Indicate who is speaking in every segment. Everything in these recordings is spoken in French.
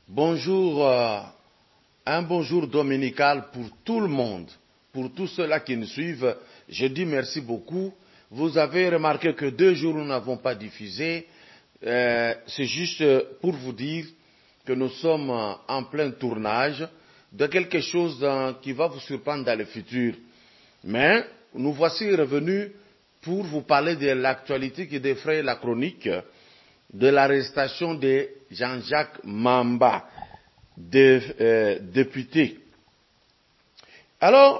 Speaker 1: Bonjour, un bonjour dominical pour tout le monde, pour tous ceux-là qui nous suivent. Je dis merci beaucoup. Vous avez remarqué que 2 jours nous n'avons pas diffusé. C'est juste pour vous dire que nous sommes en plein tournage de quelque chose qui va vous surprendre dans le futur. Mais nous voici revenus pour vous parler de l'actualité qui défraie la chronique de l'arrestation de Jean-Jacques Mamba, député. Alors,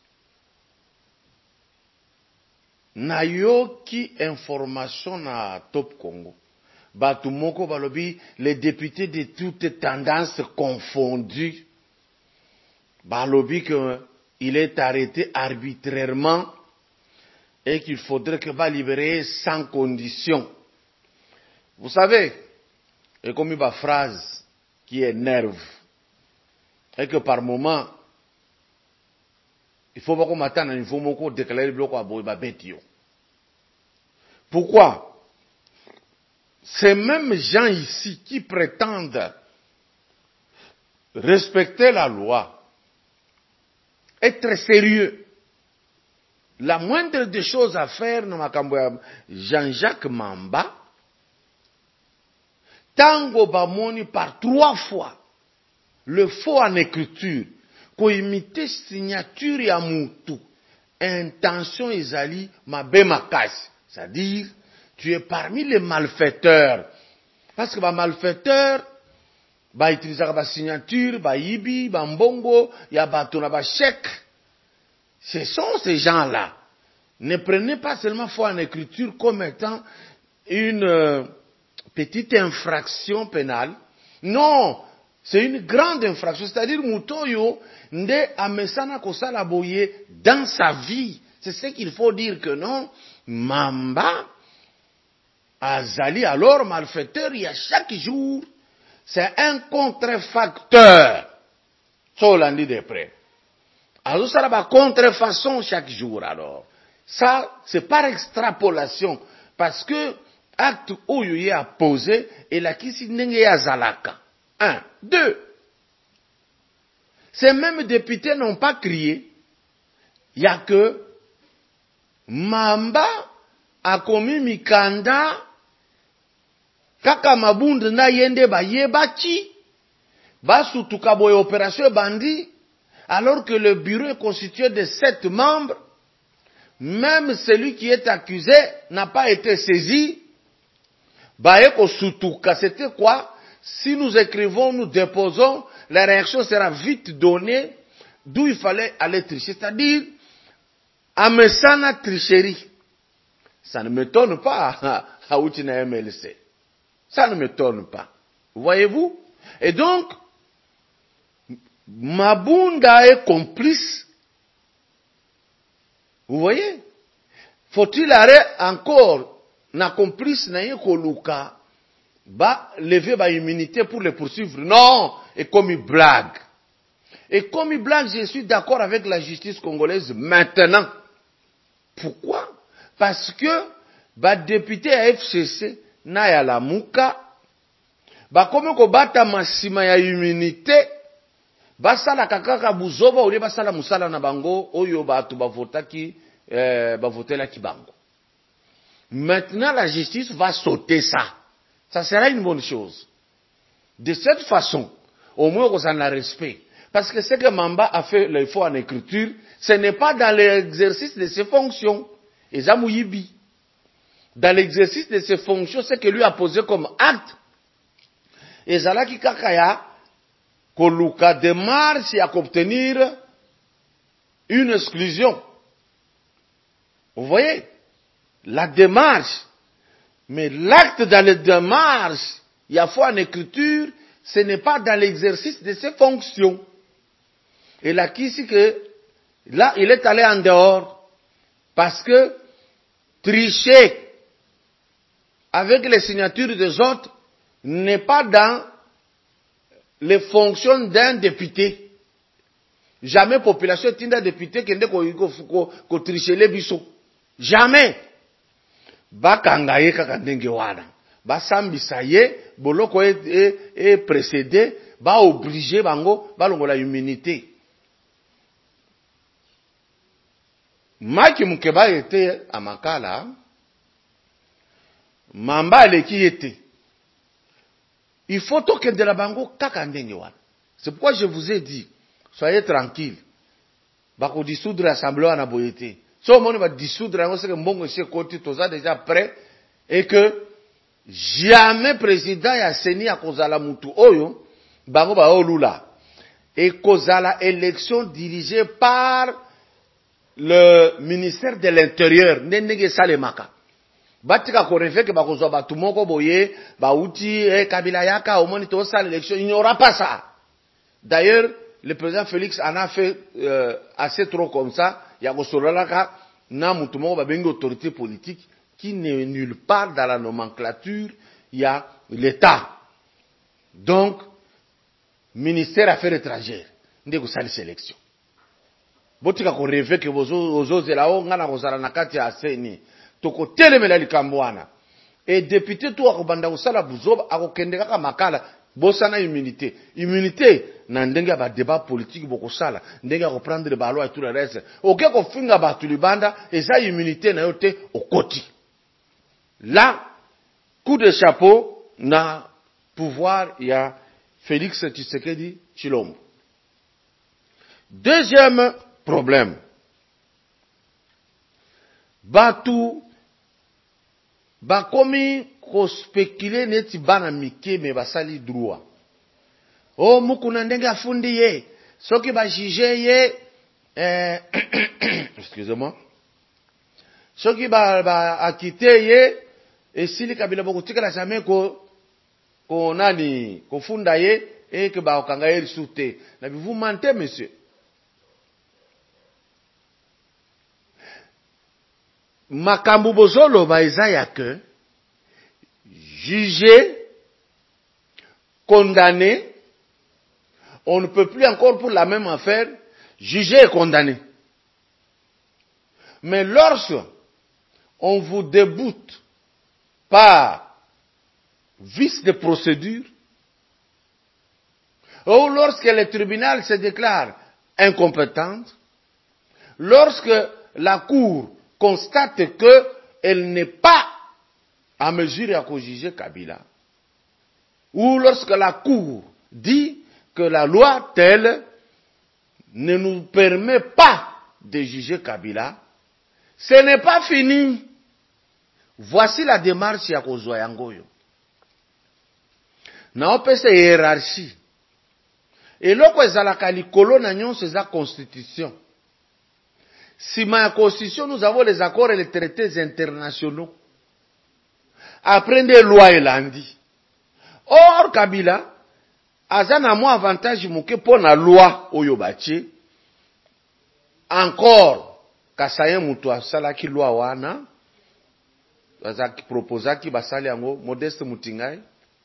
Speaker 1: nayoki information na Top Congo. Batu moko balobi, les députés de toutes tendances confondues, balobi qu'il est arrêté arbitrairement et qu'il faudrait que va libérer sans condition. Vous savez, et comme une phrase qui énerve, et que par moment, il faut pas qu'on m'attende, il faut qu'on déclare le bloc à Boïba-Bétio. Pourquoi? Ces mêmes gens ici qui prétendent respecter la loi, être sérieux, la moindre des choses à faire, Jean-Jacques Mamba, Tango Bamoni par 3 fois, le faux en écriture, ko imite signature ya mutu, intention ezali mabe makasi. C'est-à-dire, tu es parmi les malfaiteurs. Parce que les malfaiteurs, ils utilisent la signature, ibi, mbongo, ya bato na chèque. Ce sont ces gens-là. Ne prenez pas seulement faux en écriture comme étant une petite infraction pénale. Non, c'est une grande infraction. C'est-à-dire, Mutoyo, nde amesana kosala boye dans sa vie. C'est ce qu'il faut dire que non. Mamba, Azali, alors malfaiteur, il y a chaque jour, c'est un contrefacteur. Ça, on l'a dit de près. Alors, ça va contrefaçon chaque jour, alors. Ça, c'est par extrapolation. Parce que, acte où il y a posé, et la kisi nenge ya zalaka. 1. 2. Ces mêmes députés n'ont pas crié. Il y a que Mamba a commis mikanda kaka mabunde na yende ba yebachi ba sutuka boye opération bandi alors que le bureau est constitué de 7 membres. Même celui qui est accusé n'a pas été saisi. Baeko Sutuka, c'était quoi? Si nous écrivons, nous déposons, la réaction sera vite donnée d'où il fallait aller tricher. C'est-à-dire, Amesana tricherie. Ça ne m'étonne pas à Outina MLC. Ça ne m'étonne pas. Voyez-vous? Et donc, Mabunda est complice. Vous voyez? Faut-il arrêter encore na complice na yekoluka ba lever ba immunité pour les poursuivre? Non, et comme il blague. Et comme il blague, je suis d'accord avec la justice congolaise maintenant. Pourquoi? Parce que ba député à FCC na ya la muka ba comme ko bata masima ya immunité ba sala kakaka buzoba ou ba sala musala na bango oyo ba tu ba votaki ba votela ki bango. Maintenant, la justice va sauter ça. Ça sera une bonne chose. De cette façon, au moins, on en a respect. Parce que ce que Mamba a fait le faux en écriture, ce n'est pas dans l'exercice de ses fonctions. Et Zamouyibi. Dans l'exercice de ses fonctions, ce que lui a posé comme acte. Et Zalaki Kakaya, Koluka démarche à obtenir une exclusion. Vous voyez? La démarche, mais l'acte dans la démarche, il y a foi en écriture, ce n'est pas dans l'exercice de ses fonctions. Et là, ici que, là, il est allé en dehors, parce que tricher avec les signatures des autres n'est pas dans les fonctions d'un député. Jamais population est un député qui ne tricher les bisous. Jamais. Bakanga ye kaka ndenge wana basambisa ye boloko e précédé ba obligé bango balongola immunité. Maki Mukeba était à Makala, Mamba leki était. Il faut que de la bango kaka ndenge wana. C'est pourquoi je vous ai dit, soyez tranquille. Bako dissoudre l'assemblée wana boyete. So moni va dissoudre yango c'est que mbongo chez côté toza déjà prêt et que jamais président ya seni ya kozala mutu oyo bango ba olula. Et kozala élection dirigée par le ministère de l'Intérieur. Ndenge salemaka. Batika ko rêver que bakozwa batu moko boye ba uti Kabila yaka au moins to ça l'élection, il n'y aura pas ça. D'ailleurs, le président Félix en a fait assez trop comme ça, ya ko solalaka na mutu moko ba bengi autorité politique qui n'est nulle part dans la nomenclature, il y a l'État. Donc ministère Affaires étrangères, ndeko sali sélection. Botika ko rêver que bozo zelao ngana kozala na kati ya seni. Toko telemela likambo wana. Et député tout akobanda kosala buzoba akokende kaka makala bosana immunité. Immunité na ndenge ba débat politique bokosala, ndenge ko prendre ba loi et tout le reste. OK ko finga ba tulibanda eza immunité na yote okoti. Là, coup de chapeau na pouvoir ya Félix Tshisekedi Tshilombo. Deuxième problème. Batu bakomi ko spéculer neti bana mike me basali droit. Oh mukuna ndenge afundi ye. Soki ba juger ye excusez-moi. Soki ba akite ye esili Kabila bokutika la jamais ko nani ko funda ye et que ba okanga ye soute. Na vous mentez monsieur. Makambu bozolo ba ezaya que jugé, condamné, on ne peut plus encore pour la même affaire juger et condamner. Mais lorsque on vous déboute par vice de procédure, ou lorsque le tribunal se déclare incompétent, lorsque la cour constate qu'elle n'est pas à mesure à juger Kabila, ou lorsque la cour dit que la loi telle ne nous permet pas de juger Kabila, ce n'est pas fini. Voici la démarche ya kozwa yangoyo. Na opesa hiérarchie. Et loko ezalaka likolo na nyonso eza constitution. Si ma constitution, nous avons les accords et les traités internationaux. Après des lois et lundi. Or, Kabila, azana mo avantage mouke pour la loi oyobache. Encore, kasayen mutu asalaki loi wana. Azaki proposaki basali yango, Modeste Mutingai.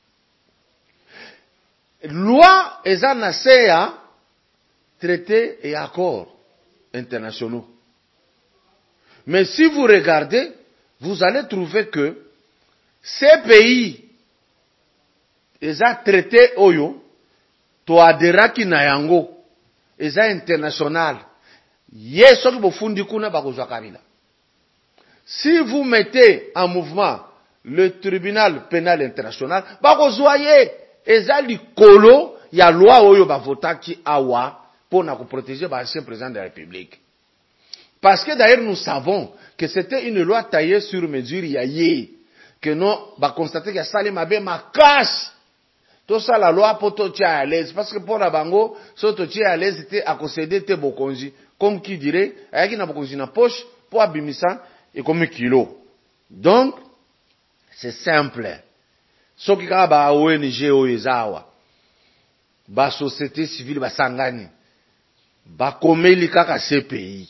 Speaker 1: Loi ezana seya, traités et accords internationaux. Mais si vous regardez, vous allez trouver que ces pays, ils ont traité oyo, to aderaki na yango, ils ont international. Yeso ki bofundi kuna bakozwa Kabila. Si vous mettez en mouvement le tribunal pénal international, bakozwa ye, ils ont likolo ya loi oyo bavotaki awa pour na protéger l'ancien président de la République. Parce que d'ailleurs nous savons que c'était une loi taillée sur mesure yaye que non va constater que ça les mabe ma cache tout ça la loi pour tout tia à l'aise parce que pour la bango surtout tia à l'aise était à concéder te bokonzi comme qui dirait ayaki na bokonzi na poche pour abimisa et comme kilo. Donc c'est simple. Ce qui ka ba ONG oyezawa ba société civile ba sangani ba komeli kaka CPI.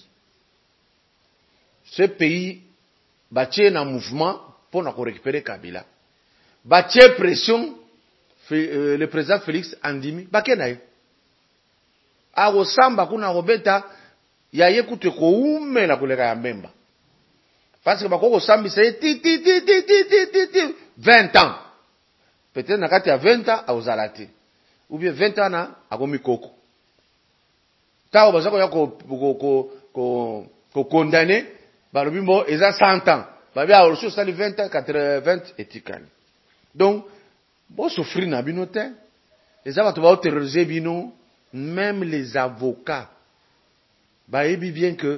Speaker 1: Ce pays bâtit un mouvement pour nous récupérer Kabila. Bâtit pression, le président Félix Andimi, bakenaye. Ago samba kuna robeta, ya yekute ko ume la koleka ya mbemba. Parce que bako sambi c'est 20 ans. Peut-être nakati ya 20 ans, aozalati. ou bien 20 ans na akomi koko. Ta obaza ko ya ko condamné balobi mo eza 100 ans. Ba bia reçu ça 20 ans 80 etikali. Donc bon souffrir na bino te. Les avocats vont terroriser bino, même les avocats. Bah ebi bien que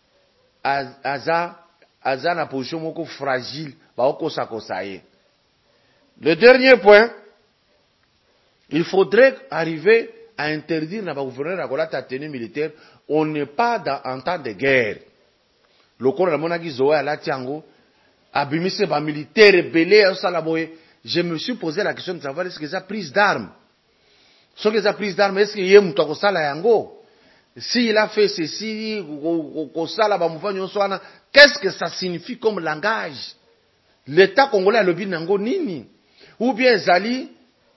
Speaker 1: aza na position moko fragile, bah oko sakosaye. Le dernier point, il faudrait arriver à interdire na ba gouverneur akola ta tenue militaire, on n'est pas en temps de guerre. Le corps de la monaki zoé à la tiango, abimise ba militaire belé au salaboye. Je me suis posé la question de savoir est-ce que ça prise d'armes. Ce que ça prise d'armes, est-ce qu'il y a mouton sala yango? S'il a fait ceci, qu'est-ce que ça signifie comme langage? L'État congolais a le binango nini? Ou bien Zali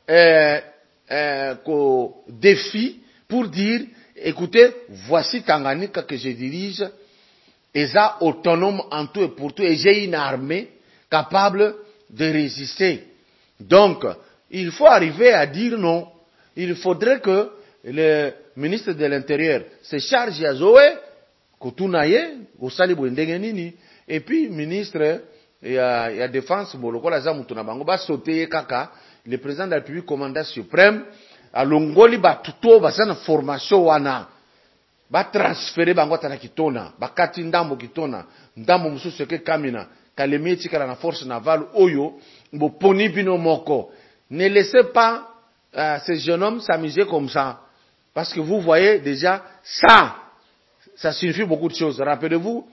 Speaker 1: défi pour dire, écoutez, voici Tanganyika que je dirige, et ça autonome en tout et pour tout, et j'ai une armée capable de résister. Donc, il faut arriver à dire non. Il faudrait que le ministre de l'Intérieur se charge ya Zoé, Kotunaye, Osali Bwendengenini, et puis ministre ya défense, Bolokola Zamutuna Bango, ba sauter kaka, le président de la République, commandant suprême, à Longoli, ba tuto, ba sana formation wana, ba transférer bango tana kitona, ba kati ndambo kitona, ndambo mususu ke kamina, kalemi etikala na force navale, oyo, bo poni bino moko. Ne laissez pas ces jeunes hommes s'amuser comme ça. Parce que vous voyez déjà, ça signifie beaucoup de choses. Rappelez-vous,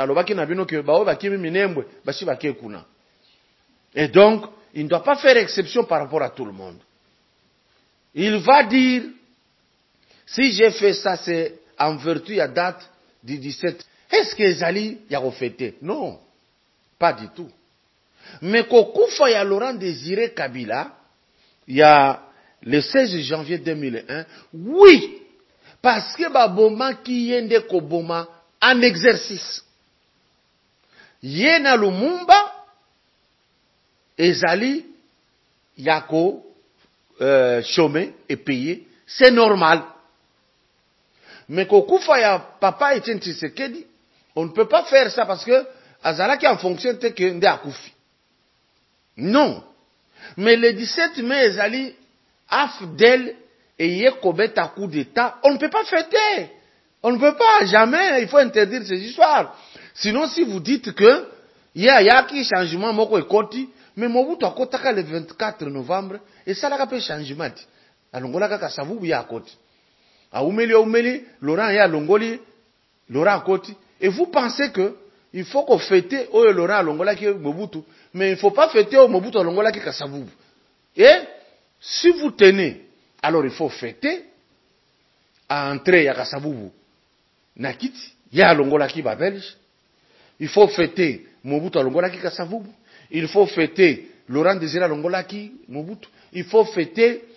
Speaker 1: et donc, il ne doit pas faire exception par rapport à tout le monde. Il va dire, si j'ai fait ça, c'est en vertu à date du 17. Est-ce que Zali y a refêté? Non, pas du tout. Mais Kokoufa y a Laurent Désiré Kabila, il y a le 16 janvier 2001, oui, parce que Baboma qui yende Koboma en exercice. Yena Lumumba, Ezali, Yako, chômé et payé, c'est normal. Mais Kokoufa ya papa Etienne Tshisekedi, on ne peut pas faire ça parce que Azala qui en fonction de que Nde Akoufi. Non. Mais le 17 mai, Ezali, Afdel et Yekobet à coup d'État, on ne peut pas fêter. On ne peut pas, jamais, il faut interdire ces histoires. Sinon, si vous dites que, il y a qui changement, moko ekoti, mais Mobutu akotaka le 24 novembre, et ça n'a pas changement. Alongola kaka savu ya akoti. A Oumeli, Laurent ya Longoli, Laurent akoti. Et vous pensez que, il faut qu'on fête au Laurent Alongola qui est Mobutu, mais il ne faut pas fêter au Mobutu Alongola qui est Kassavou. Et, si vous tenez, alors il faut fêter à entrer à Kassavou. Nakiti, il y a Alongola qui va belge. Il faut fêter Mobutu Alongola qui Kassavou. Il faut fêter Laurent Désiré Alongola qui Mobutu. Il faut fêter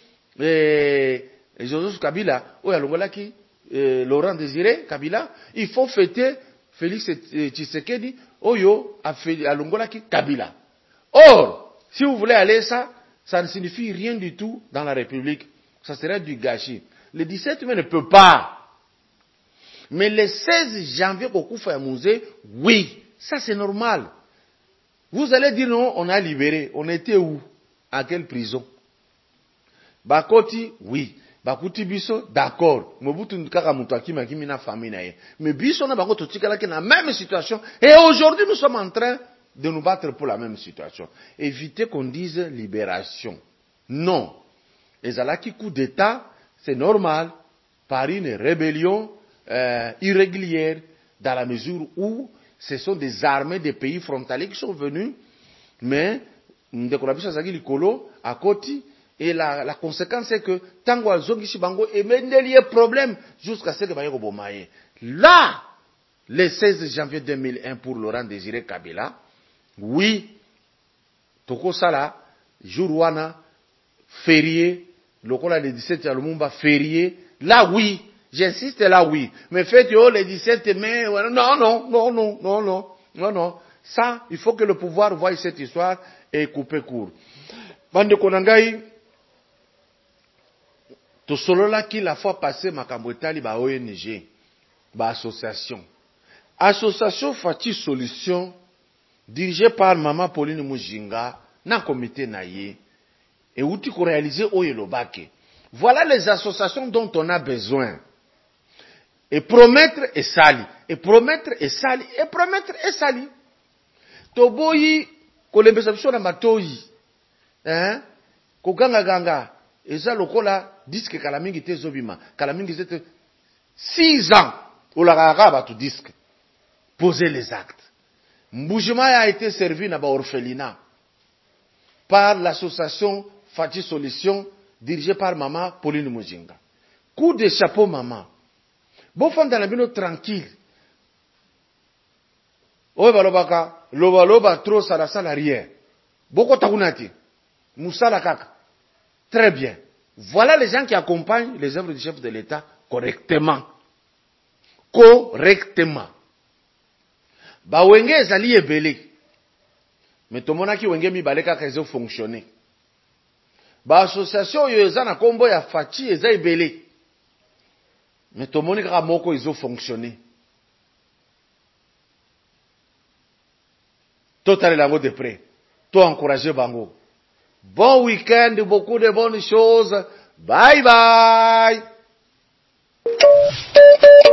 Speaker 1: Joseph Kabila ou Alongola qui Laurent Désiré Kabila. Il faut fêter Félix Tshisekedi Oyo Alongola qui Kabila. Or, si vous voulez aller ça ne signifie rien du tout dans la République. Ça serait du gâchis. Le 17 mai ne peut pas. Mais le 16 janvier, Kokoufa Yamouzé, oui, ça c'est normal. Vous allez dire non, on a libéré. On était où? À quelle prison? Bakoti, oui. Bakuti biso, d'accord. Mobutu nkaka mutaki makimi na famille na ye. Mais biso na bako totika la na même situation. Et aujourd'hui, nous sommes en train de nous battre pour la même situation. Évitez qu'on dise libération. Non. Les alaki coup d'État, c'est normal, par une rébellion irrégulière, dans la mesure où ce sont des armées des pays frontaliers qui sont venus, mais à côté, et la conséquence c'est que tango alzongishi bango et mendelier problème jusqu'à ce que bayeko bomaye. Là, le 16 janvier 2001 pour Laurent Désiré Kabila, oui, toko sala jour wana férié, lokola le 17 ya Lumumba férié, là oui, j'insiste là oui, mais faites le 17 mai, non, ça, il faut que le pouvoir voie cette histoire et couper court. Bande Konangai, Tosolola qui la fois passée makambo etali ba ONG, ba association. Association Fati Solution dirigée par Maman Pauline Mujinga na comité naye et outil ko réaliser oyelobake. Voilà les associations dont on a besoin. Et promettre et sali, et promettre et sali, et promettre et sali. Toboyi kolembesa biso na matoyi. Ko ganga eza lokola disque kala mingi te zobima, kala mingi zete 6 ans olaka ba tu disque. Poser les actes. Mboujima a été servi na ba orphelinat par l'association Fati Solution dirigée par Maman Pauline Mujinga. Coup de chapeau maman. Bon fond dans la bino tranquille. Oye balobaka, loba trop ça la rien. Boko takunati. Moussala kaka. Très bien. Voilà les gens qui accompagnent les œuvres du chef de l'État correctement. Correctement. Ba wenge ezali ebele. Mais tomonaki wenge mibale kaka ezo fonctionner. Ba association yo eza na kombo ya Fati eza ebele. Mais tomoni kaka moko ezo fonctionner. Total lango de près. To encourager bango. Bon week-end, beaucoup de bonnes choses. Bye bye.